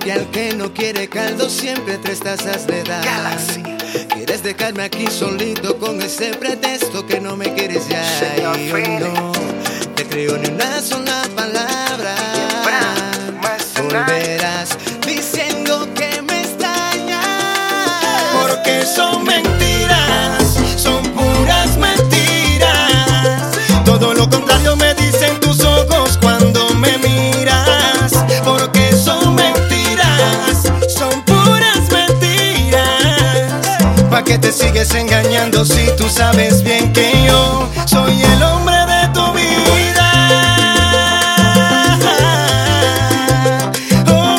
que al que no quiere caldo siempre 3 tazas le da. Galaxy. Quieres dejarme aquí solito con ese pretexto que no me quieres ya. Señor Y hoy no te creo ni una sola palabra. Volverás diciendo que me extrañas, porque son mentiras, son puras mentiras. Todo lo contrario me dicen tus ojos cuando me miras, porque son mentiras, son puras mentiras. ¿Pa' qué te sigues engañando si tú sabes bien que yo soy el hombre de tu vida? Oh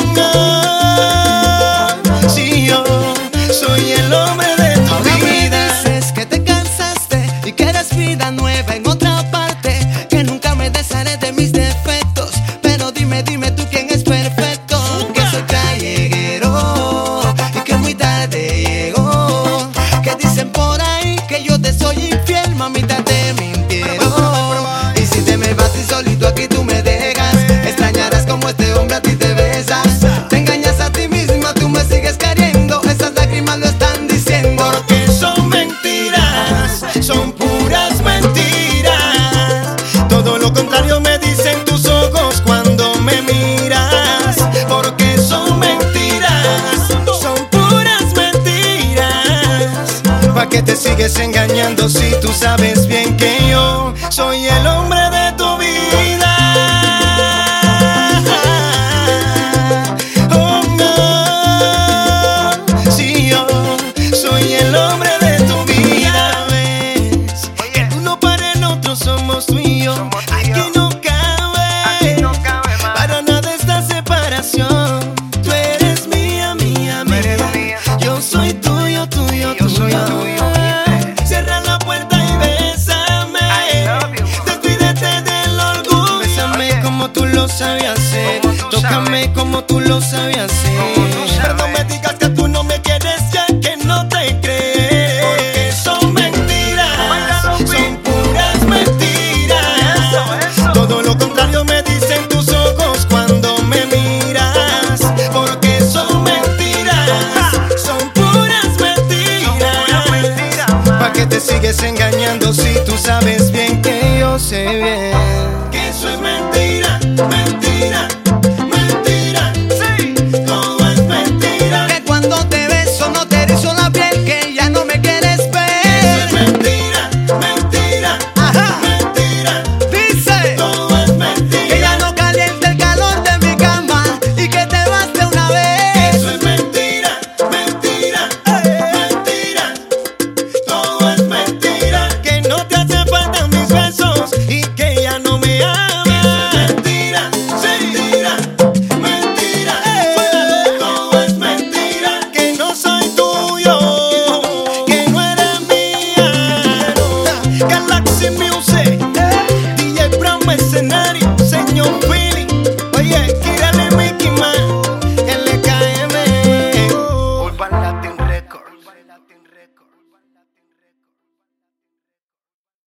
no, si yo soy el hombre de tu ahora vida. me dices que te cansaste y que eres vida nueva en otra parte, que nunca me desharé de mis defectos. Pero dime tú quién es perfecto, que soy calleguero y que muy tarde llegó, que dicen por ahí que yo te soy infiel, mamita, te mintieron. Y si te me vas y solito aquí tú me dejas, extrañarás como este hombre a ti te besas. Te engañas a ti misma, tú me sigues queriendo, esas lágrimas lo están diciendo. Porque son mentiras, son puras mentiras. Todo lo contrario me dicen tus ojos cuando me miras. Porque son mentiras, son puras mentiras. ¿Pa' qué te sigues engañando si tú sabes bien que yo soy el hombre de tu vida? Oh no, si yo soy el hombre de tu vida, ves que tú no para el otro, somos tú y yo. Aquí no cabe para nada esta separación. Tú eres mía, mía, mía. Yo soy tuyo, tuyo, tuyo. Cierra la puerta y bésame. Despídete del orgullo. Bésame como tú lo sabías hacer. Tócame como tú lo sabías hacer. Pero no me digas que tú no me quieres, ya que no te crees. Porque son mentiras, son puras mentiras. Todo lo contrario me dicen tus ojos cuando me miras. Porque son mentiras, son puras mentiras. ¿Pa' qué te sigues engañando si tú sabes bien que yo sé bien que eso es mentira, mentira, mentira? Sí, todo es mentira. Que cuando te beso no te erizo la piel, que ya no me quieres Eso ver. es mentira, mentira, Ajá. mentira. Dice Todo es mentira. que ya no calienta el calor de mi cama y que te vas de una vez. Eso es mentira, mentira, mentira. Todo es mentira. Que no te hace falta mis besos y que ya no me amas. Eso es mentira, mentira, mentira. Todo es mentira. Que no soy tuyo, que no eres mía. No. Galaxy Music, DJ Brown escenario, señor Philly. Oye,